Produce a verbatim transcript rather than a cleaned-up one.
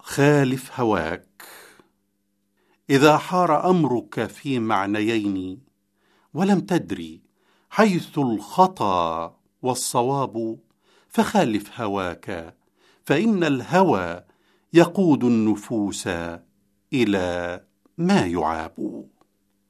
خالف هواك. إذا حار أمرك في معنيين ولم تدري حيث الخطأ والصواب، فخالف هواك، فإن الهوى يقود النفوس إلى ما يعاب.